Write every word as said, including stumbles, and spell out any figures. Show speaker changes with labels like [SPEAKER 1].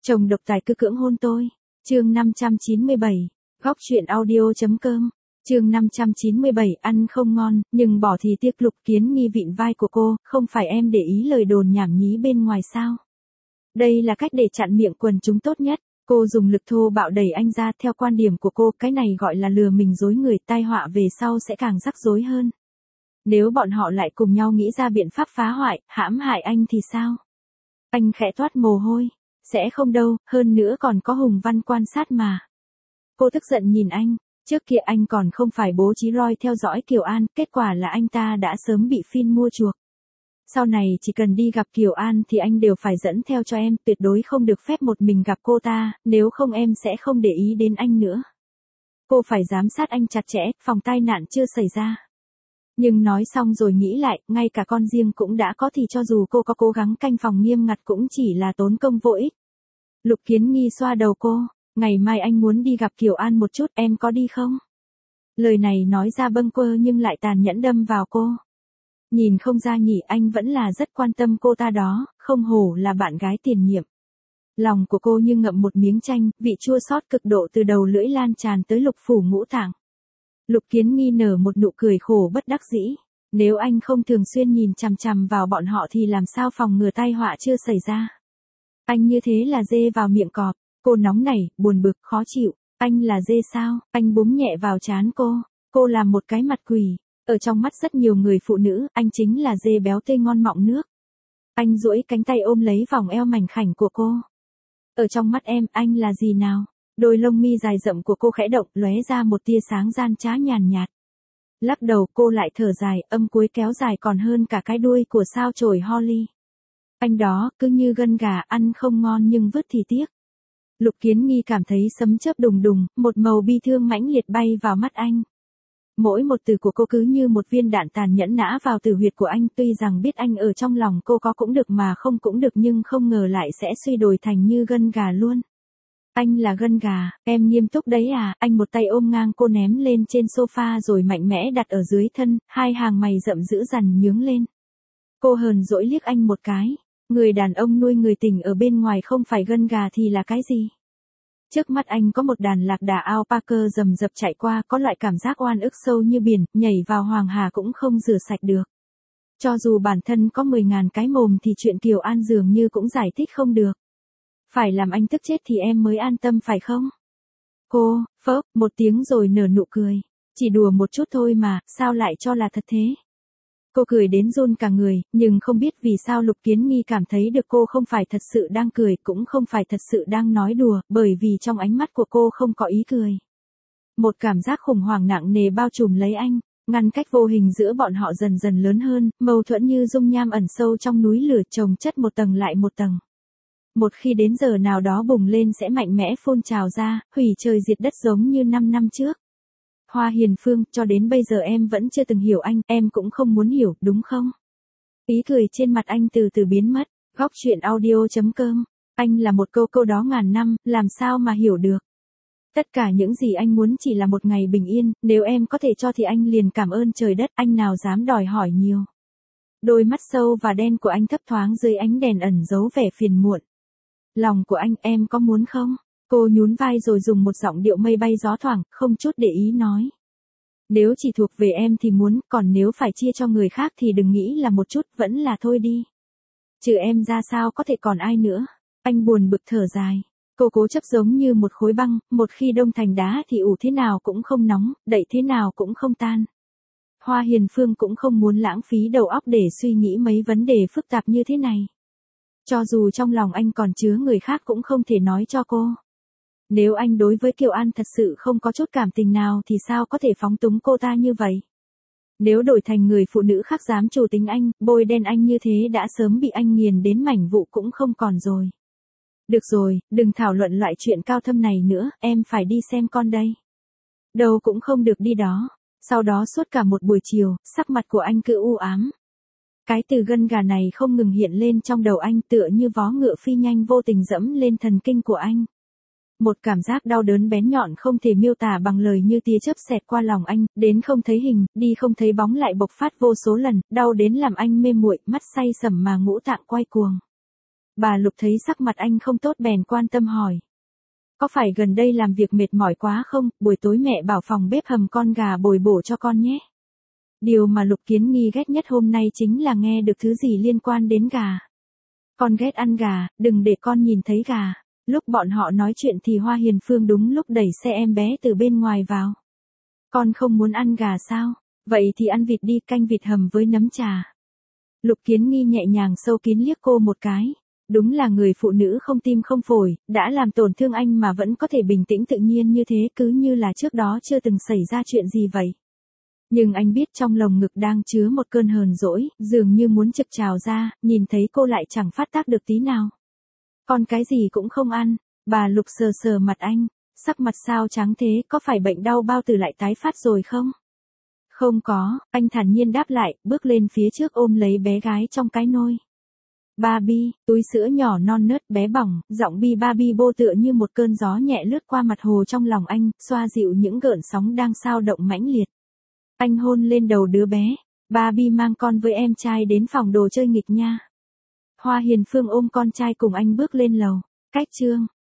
[SPEAKER 1] Chồng độc tài cứ cưỡng hôn tôi. Chương năm trăm chín mươi bảy, góc truyện audio.com. Chương năm trăm chín mươi bảy, ăn không ngon, nhưng bỏ thì tiếc. Lục Kiến Nghi vịn vai của cô, không phải em để ý lời đồn nhảm nhí bên ngoài sao? Đây là cách để chặn miệng quần chúng tốt nhất. Cô dùng lực thô bạo đẩy anh ra. Theo quan điểm của cô, cái này gọi là lừa mình dối người, tai họa về sau sẽ càng rắc rối hơn. Nếu bọn họ lại cùng nhau nghĩ ra biện pháp phá hoại, hãm hại anh thì sao? Anh khẽ toát mồ hôi. Sẽ không đâu, hơn nữa còn có Hùng Văn quan sát mà. Cô tức giận nhìn anh. Trước kia anh còn không phải bố trí roi theo dõi Kiều An, kết quả là anh ta đã sớm bị Phin mua chuộc. Sau này chỉ cần đi gặp Kiều An thì anh đều phải dẫn theo cho em, tuyệt đối không được phép một mình gặp cô ta, nếu không em sẽ không để ý đến anh nữa. Cô phải giám sát anh chặt chẽ, phòng tai nạn chưa xảy ra. Nhưng nói xong rồi nghĩ lại, ngay cả con riêng cũng đã có thì cho dù cô có cố gắng canh phòng nghiêm ngặt cũng chỉ là tốn công vô ích. Lục Kiến Nghi xoa đầu cô, ngày mai anh muốn đi gặp Kiều An một chút, em có đi không? Lời này nói ra bâng quơ nhưng lại tàn nhẫn đâm vào cô. Nhìn không ra nhỉ, anh vẫn là rất quan tâm cô ta đó, không hổ là bạn gái tiền nhiệm. Lòng của cô như ngậm một miếng chanh, vị chua xót cực độ từ đầu lưỡi lan tràn tới lục phủ ngũ tạng. Lục Kiến Nghi nở một nụ cười khổ bất đắc dĩ. Nếu anh không thường xuyên nhìn chằm chằm vào bọn họ thì làm sao phòng ngừa tai họa chưa xảy ra? Anh như thế là dê vào miệng cọp. Cô nóng nảy, buồn bực, khó chịu. Anh là dê sao? Anh búng nhẹ vào trán cô. Cô làm một cái mặt quỷ. Ở trong mắt rất nhiều người phụ nữ, anh chính là dê béo tươi ngon mọng nước. Anh duỗi cánh tay ôm lấy vòng eo mảnh khảnh của cô. Ở trong mắt em, anh là gì nào? Đôi lông mi dài rậm của cô khẽ động, lóe ra một tia sáng gian trá nhàn nhạt. Lắc đầu cô lại thở dài, âm cuối kéo dài còn hơn cả cái đuôi của sao chổi Holly. Anh đó, cứ như gân gà, ăn không ngon nhưng vứt thì tiếc. Lục Kiến Nghi cảm thấy sấm chớp đùng đùng, một màu bi thương mãnh liệt bay vào mắt anh. Mỗi một từ của cô cứ như một viên đạn tàn nhẫn nã vào tử huyệt của anh, tuy rằng biết anh ở trong lòng cô có cũng được mà không cũng được nhưng không ngờ lại sẽ suy đổi thành như gân gà luôn. Anh là gân gà, em nghiêm túc đấy à? Anh một tay ôm ngang cô ném lên trên sofa rồi mạnh mẽ đặt ở dưới thân, hai hàng mày rậm dữ dằn nhướng lên. Cô hờn dỗi liếc anh một cái. Người đàn ông nuôi người tình ở bên ngoài không phải gân gà thì là cái gì? Trước mắt anh có một đàn lạc đà alpaca rầm rập chạy qua, có loại cảm giác oan ức sâu như biển, nhảy vào hoàng hà cũng không rửa sạch được. Cho dù bản thân có mười ngàn cái mồm thì chuyện Kiều An dường như cũng giải thích không được. Phải làm anh tức chết thì em mới an tâm phải không? Cô, phớp, một tiếng rồi nở nụ cười. Chỉ đùa một chút thôi mà, sao lại cho là thật thế? Cô cười đến run cả người, nhưng không biết vì sao Lục Kiến Nghi cảm thấy được cô không phải thật sự đang cười, cũng không phải thật sự đang nói đùa, bởi vì trong ánh mắt của cô không có ý cười. Một cảm giác khủng hoảng nặng nề bao trùm lấy anh, ngăn cách vô hình giữa bọn họ dần dần lớn hơn, mâu thuẫn như dung nham ẩn sâu trong núi lửa chồng chất một tầng lại một tầng. Một khi đến giờ nào đó bùng lên sẽ mạnh mẽ phun trào ra, hủy trời diệt đất giống như năm năm trước. Hoa Hiền Phương, cho đến bây giờ em vẫn chưa từng hiểu anh, em cũng không muốn hiểu, đúng không? Ý cười trên mặt anh từ từ biến mất. Góc truyện audio.com. Anh là một câu câu đó ngàn năm, làm sao mà hiểu được? Tất cả những gì anh muốn chỉ là một ngày bình yên, nếu em có thể cho thì anh liền cảm ơn trời đất, anh nào dám đòi hỏi nhiều. Đôi mắt sâu và đen của anh thấp thoáng dưới ánh đèn ẩn giấu vẻ phiền muộn. Lòng của anh, em có muốn không? Cô nhún vai rồi dùng một giọng điệu mây bay gió thoảng, không chút để ý nói. Nếu chỉ thuộc về em thì muốn, còn nếu phải chia cho người khác thì đừng nghĩ là một chút, vẫn là thôi đi. Trừ em ra sao có thể còn ai nữa? Anh buồn bực thở dài. Cô cố chấp giống như một khối băng, một khi đông thành đá thì ủ thế nào cũng không nóng, đậy thế nào cũng không tan. Hoa Hiền Phương cũng không muốn lãng phí đầu óc để suy nghĩ mấy vấn đề phức tạp như thế này. Cho dù trong lòng anh còn chứa người khác cũng không thể nói cho cô. Nếu anh đối với Kiều An thật sự không có chút cảm tình nào thì sao có thể phóng túng cô ta như vậy? Nếu đổi thành người phụ nữ khác dám chủ tính anh, bôi đen anh như thế đã sớm bị anh nghiền đến mảnh vụn cũng không còn rồi. Được rồi, đừng thảo luận loại chuyện cao thâm này nữa, em phải đi xem con đây. Đâu cũng không được đi đó. Sau đó suốt cả một buổi chiều, sắc mặt của anh cứ u ám. Cái từ gân gà này không ngừng hiện lên trong đầu anh tựa như vó ngựa phi nhanh vô tình dẫm lên thần kinh của anh. Một cảm giác đau đớn bén nhọn không thể miêu tả bằng lời như tia chớp xẹt qua lòng anh, đến không thấy hình, đi không thấy bóng lại bộc phát vô số lần, đau đến làm anh mê muội, mắt say sẩm mà ngũ tạng quay cuồng. Bà Lục thấy sắc mặt anh không tốt bèn quan tâm hỏi. Có phải gần đây làm việc mệt mỏi quá không, buổi tối mẹ bảo phòng bếp hầm con gà bồi bổ cho con nhé. Điều mà Lục Kiến Nghi ghét nhất hôm nay chính là nghe được thứ gì liên quan đến gà. Con ghét ăn gà, đừng để con nhìn thấy gà. Lúc bọn họ nói chuyện thì Hoa Hiền Phương đúng lúc đẩy xe em bé từ bên ngoài vào. Con không muốn ăn gà sao? Vậy thì ăn vịt đi, canh vịt hầm với nấm trà. Lục Kiến Nghi nhẹ nhàng sâu kín liếc cô một cái. Đúng là người phụ nữ không tim không phổi, đã làm tổn thương anh mà vẫn có thể bình tĩnh tự nhiên như thế, cứ như là trước đó chưa từng xảy ra chuyện gì vậy. Nhưng anh biết trong lồng ngực đang chứa một cơn hờn dỗi, dường như muốn trực trào ra, nhìn thấy cô lại chẳng phát tác được tí nào. Con cái gì cũng không ăn, bà Lục sờ sờ mặt anh, sắc mặt sao trắng thế, có phải bệnh đau bao tử lại tái phát rồi không? Không có, anh thản nhiên đáp lại, bước lên phía trước ôm lấy bé gái trong cái nôi. Barbie, túi sữa nhỏ non nớt bé bỏng, giọng bi Barbie bô tựa như một cơn gió nhẹ lướt qua mặt hồ trong lòng anh, xoa dịu những gợn sóng đang xao động mãnh liệt. Anh hôn lên đầu đứa bé, Barbie mang con với em trai đến phòng đồ chơi nghịch nha. Hoa Hiền Phương ôm con trai cùng anh bước lên lầu, cách chương.